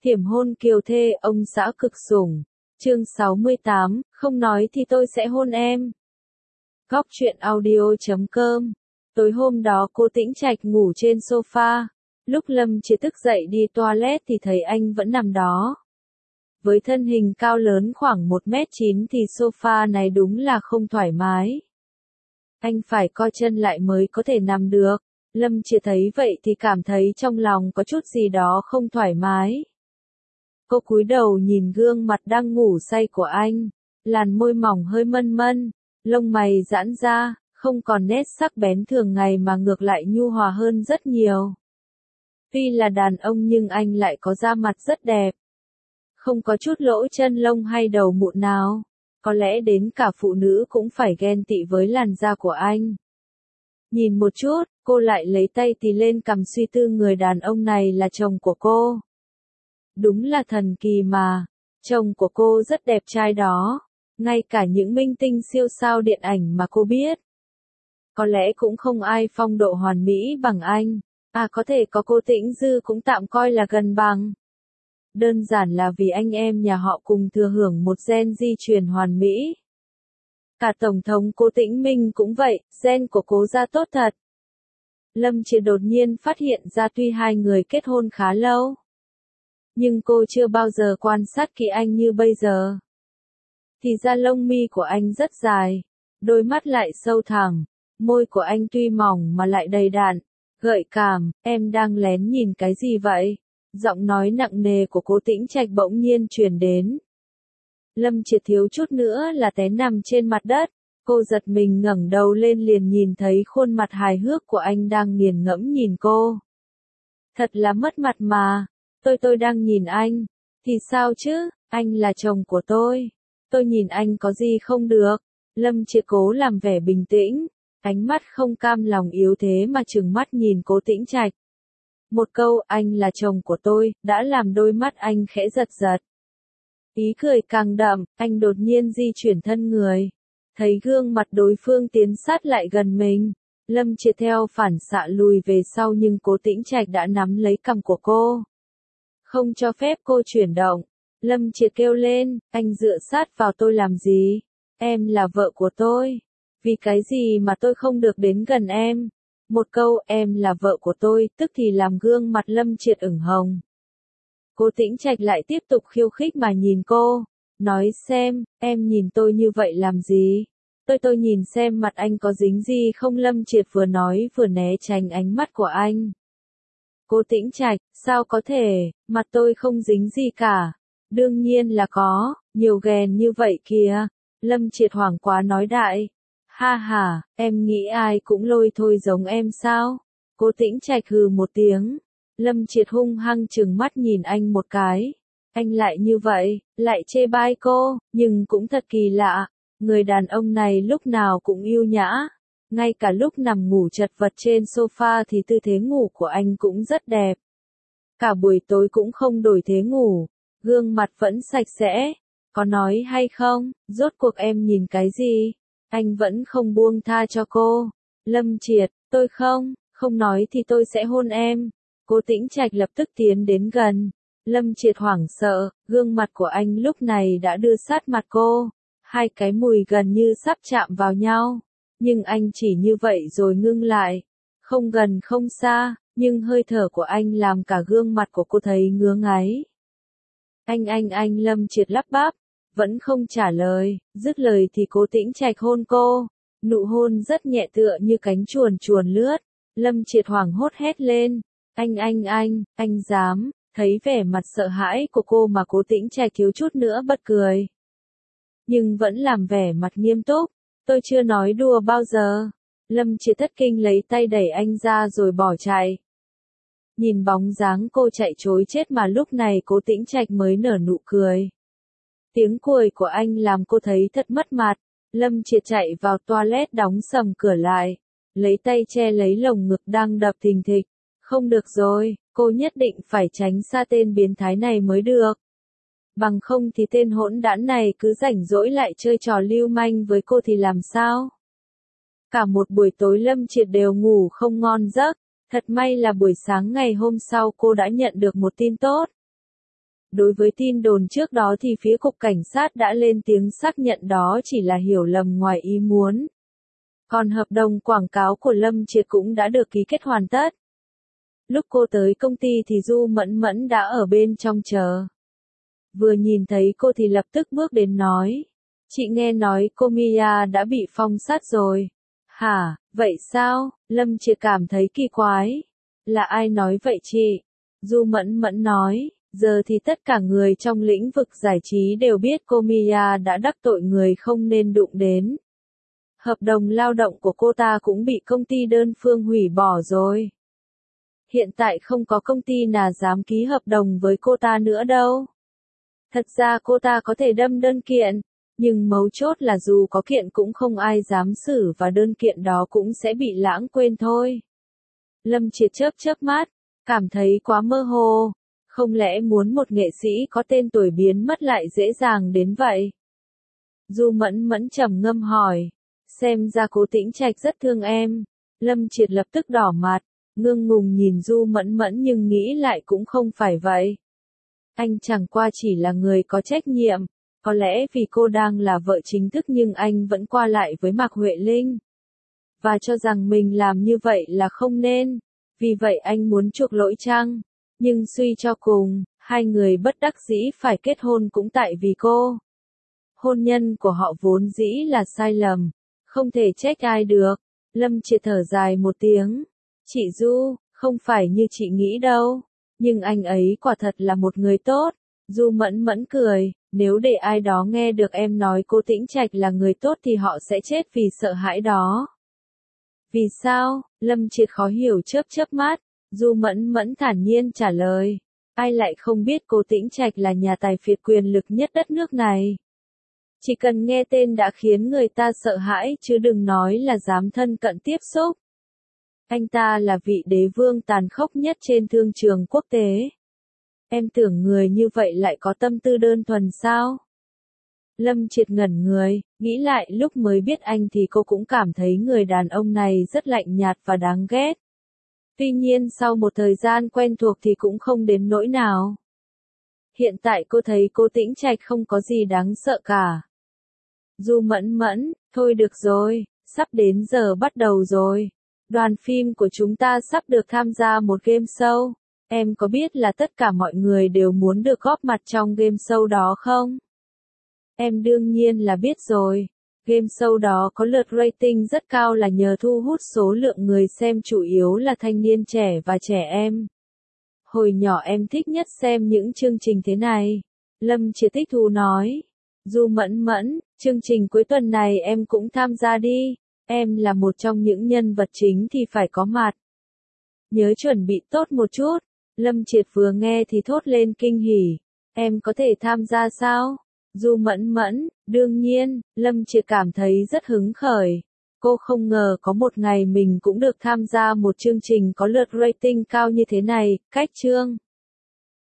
Thiểm hôn kiều thê ông xã cực sủng. Chương 68, không nói thì tôi sẽ hôn em. Góc truyện audio.com. Tối hôm đó cô Tĩnh Trạch ngủ trên sofa. Lúc Lâm Triệt thức dậy đi toilet thì thấy anh vẫn nằm đó. Với thân hình cao lớn khoảng 1m9 thì sofa này đúng là không thoải mái. Anh phải co chân lại mới có thể nằm được. Lâm Triệt thấy vậy thì cảm thấy trong lòng có chút gì đó không thoải mái. Cô cúi đầu nhìn gương mặt đang ngủ say của anh, làn môi mỏng hơi mân mân, lông mày giãn ra, không còn nét sắc bén thường ngày mà ngược lại nhu hòa hơn rất nhiều. Tuy là đàn ông nhưng anh lại có da mặt rất đẹp. Không có chút lỗ chân lông hay đầu mụn nào. Có lẽ đến cả phụ nữ cũng phải ghen tị với làn da của anh. Nhìn một chút, cô lại lấy tay tì lên cằm suy tư người đàn ông này là chồng của cô. Đúng là thần kỳ mà, chồng của cô rất đẹp trai đó, ngay cả những minh tinh siêu sao điện ảnh mà cô biết. Có lẽ cũng không ai phong độ hoàn mỹ bằng anh, có thể có cô Tĩnh Dư cũng tạm coi là gần bằng. Đơn giản là vì anh em nhà họ cùng thừa hưởng một gen di truyền hoàn mỹ. Cả Tổng thống Cố Tĩnh Minh cũng vậy, gen của Cố gia tốt thật. Lâm Triệt đột nhiên phát hiện ra tuy hai người kết hôn khá lâu, nhưng cô chưa bao giờ quan sát kỹ anh như bây giờ. Thì ra lông mi của anh rất dài, đôi mắt lại sâu thẳm, môi của anh tuy mỏng mà lại đầy đặn, gợi cảm. Em đang lén nhìn cái gì vậy? Giọng nói nặng nề của Cố Tĩnh Trạch bỗng nhiên truyền đến. Lâm Triệt thiếu chút nữa là té nằm trên mặt đất. Cô giật mình ngẩng đầu lên liền nhìn thấy khuôn mặt hài hước của anh đang nghiền ngẫm nhìn cô. Thật là mất mặt mà. Tôi đang nhìn anh. Thì sao chứ, anh là chồng của tôi. Tôi nhìn anh có gì không được. Lâm Triệt cố làm vẻ bình tĩnh, ánh mắt không cam lòng yếu thế mà trừng mắt nhìn Cố Tĩnh Trạch. Một câu anh là chồng của tôi, đã làm đôi mắt anh khẽ giật giật. Ý cười càng đậm, anh đột nhiên di chuyển thân người. Thấy gương mặt đối phương tiến sát lại gần mình. Lâm Triệt theo phản xạ lùi về sau nhưng Cố Tĩnh Trạch đã nắm lấy cằm của cô. Không cho phép cô chuyển động. Lâm Triệt kêu lên, anh dựa sát vào tôi làm gì? Em là vợ của tôi. Vì cái gì mà tôi không được đến gần em? Một câu em là vợ của tôi tức thì làm gương mặt Lâm Triệt ửng hồng. Cố Tĩnh Trạch lại tiếp tục khiêu khích mà nhìn cô. Nói xem, em nhìn tôi như vậy làm gì? Tôi nhìn xem mặt anh có dính gì không? Lâm Triệt vừa nói vừa né tránh ánh mắt của anh. Cố Tĩnh Trạch, sao có thể, mặt tôi không dính gì cả. Đương nhiên là có, nhiều ghen như vậy kìa. Lâm Triệt hoảng quá nói đại. Ha ha, em nghĩ ai cũng lôi thôi giống em sao? Cố Tĩnh Trạch hừ một tiếng. Lâm Triệt hung hăng trừng mắt nhìn anh một cái. Anh lại như vậy, lại chê bai cô, nhưng cũng thật kỳ lạ. Người đàn ông này lúc nào cũng yêu nhã. Ngay cả lúc nằm ngủ chật vật trên sofa thì tư thế ngủ của anh cũng rất đẹp. Cả buổi tối cũng không đổi thế ngủ. Gương mặt vẫn sạch sẽ. Có nói hay không, rốt cuộc em nhìn cái gì? Anh vẫn không buông tha cho cô. Lâm Triệt, tôi không nói thì tôi sẽ hôn em. Cố Tĩnh Trạch lập tức tiến đến gần. Lâm Triệt hoảng sợ, gương mặt của anh lúc này đã đưa sát mặt cô. Hai cái mùi gần như sắp chạm vào nhau. Nhưng anh chỉ như vậy rồi ngưng lại. Không gần không xa, nhưng hơi thở của anh làm cả gương mặt của cô thấy ngứa ngáy. Anh Lâm Triệt lắp bắp. Vẫn không trả lời, dứt lời thì Cố Tĩnh Trạch hôn cô. Nụ hôn rất nhẹ tựa như cánh chuồn chuồn lướt. Lâm Triệt hoảng hốt hét lên. Anh dám, thấy vẻ mặt sợ hãi của cô mà Cố Tĩnh Trạch thiếu chút nữa bật cười. Nhưng vẫn làm vẻ mặt nghiêm túc. Tôi chưa nói đùa bao giờ. Lâm Triệt thất kinh lấy tay đẩy anh ra rồi bỏ chạy. Nhìn bóng dáng cô chạy trối chết mà lúc này Cố Tĩnh Trạch mới nở nụ cười. Tiếng cười của anh làm cô thấy thật mất mặt. Lâm Triệt chạy vào toilet đóng sầm cửa lại. Lấy tay che lấy lồng ngực đang đập thình thịch. Không được rồi, cô nhất định phải tránh xa tên biến thái này mới được. Bằng không thì tên hỗn đản này cứ rảnh rỗi lại chơi trò lưu manh với cô thì làm sao? Cả một buổi tối Lâm Triệt đều ngủ không ngon giấc. Thật may là buổi sáng ngày hôm sau cô đã nhận được một tin tốt. Đối với tin đồn trước đó thì phía cục cảnh sát đã lên tiếng xác nhận đó chỉ là hiểu lầm ngoài ý muốn. Còn hợp đồng quảng cáo của Lâm Triệt cũng đã được ký kết hoàn tất. Lúc cô tới công ty thì Du Mẫn Mẫn đã ở bên trong chờ. Vừa nhìn thấy cô thì lập tức bước đến nói. Chị nghe nói cô Mia đã bị phong sát rồi. Hả, vậy sao? Lâm Triệt cảm thấy kỳ quái. Là ai nói vậy chị? Du Mẫn Mẫn nói, giờ thì tất cả người trong lĩnh vực giải trí đều biết cô Mia đã đắc tội người không nên đụng đến. Hợp đồng lao động của cô ta cũng bị công ty đơn phương hủy bỏ rồi. Hiện tại không có công ty nào dám ký hợp đồng với cô ta nữa đâu. Thật ra cô ta có thể đâm đơn kiện, nhưng mấu chốt là dù có kiện cũng không ai dám xử và đơn kiện đó cũng sẽ bị lãng quên thôi. Lâm Triệt chớp mắt, cảm thấy quá mơ hồ. Không lẽ muốn một nghệ sĩ có tên tuổi biến mất lại dễ dàng đến vậy? Du Mẫn Mẫn trầm ngâm hỏi. Xem ra Cố Tĩnh Trạch rất thương em. Lâm Triệt lập tức đỏ mặt, ngượng ngùng nhìn Du Mẫn Mẫn nhưng nghĩ lại cũng không phải vậy. Anh chẳng qua chỉ là người có trách nhiệm. Có lẽ vì cô đang là vợ chính thức nhưng anh vẫn qua lại với Mạc Huệ Linh. Và cho rằng mình làm như vậy là không nên. Vì vậy anh muốn chuộc lỗi chăng? Nhưng suy cho cùng, hai người bất đắc dĩ phải kết hôn cũng tại vì cô. Hôn nhân của họ vốn dĩ là sai lầm. Không thể trách ai được. Lâm Triệt thở dài một tiếng. Chị Du, không phải như chị nghĩ đâu. Nhưng anh ấy quả thật là một người tốt. Du Mẫn Mẫn cười. Nếu để ai đó nghe được em nói Cố Tĩnh Trạch là người tốt thì họ sẽ chết vì sợ hãi đó. Vì sao? Lâm Triệt khó hiểu chớp mắt. Du Mẫn Mẫn thản nhiên trả lời. Ai lại không biết Cố Tĩnh Trạch là nhà tài phiệt quyền lực nhất đất nước này. Chỉ cần nghe tên đã khiến người ta sợ hãi chứ đừng nói là dám thân cận tiếp xúc. Anh ta là vị đế vương tàn khốc nhất trên thương trường quốc tế. Em tưởng người như vậy lại có tâm tư đơn thuần sao? Lâm Triệt ngẩn người, nghĩ lại lúc mới biết anh thì cô cũng cảm thấy người đàn ông này rất lạnh nhạt và đáng ghét. Tuy nhiên sau một thời gian quen thuộc thì cũng không đến nỗi nào. Hiện tại cô thấy Cố Tĩnh Trạch không có gì đáng sợ cả. Du Mẫn Mẫn, thôi được rồi, sắp đến giờ bắt đầu rồi. Đoàn phim của chúng ta sắp được tham gia một game show. Em có biết là tất cả mọi người đều muốn được góp mặt trong game show đó không? Em đương nhiên là biết rồi. Game show đó có lượt rating rất cao là nhờ thu hút số lượng người xem chủ yếu là thanh niên trẻ và trẻ em. Hồi nhỏ em thích nhất xem những chương trình thế này. Lâm Triệt thích thú nói. Du Mẫn Mẫn, chương trình cuối tuần này em cũng tham gia đi. Em là một trong những nhân vật chính thì phải có mặt. Nhớ chuẩn bị tốt một chút. Lâm Triệt vừa nghe thì thốt lên kinh hỉ. Em có thể tham gia sao? Du Mẫn Mẫn, đương nhiên, Lâm Triệt cảm thấy rất hứng khởi. Cô không ngờ có một ngày mình cũng được tham gia một chương trình có lượt rating cao như thế này, cách chương.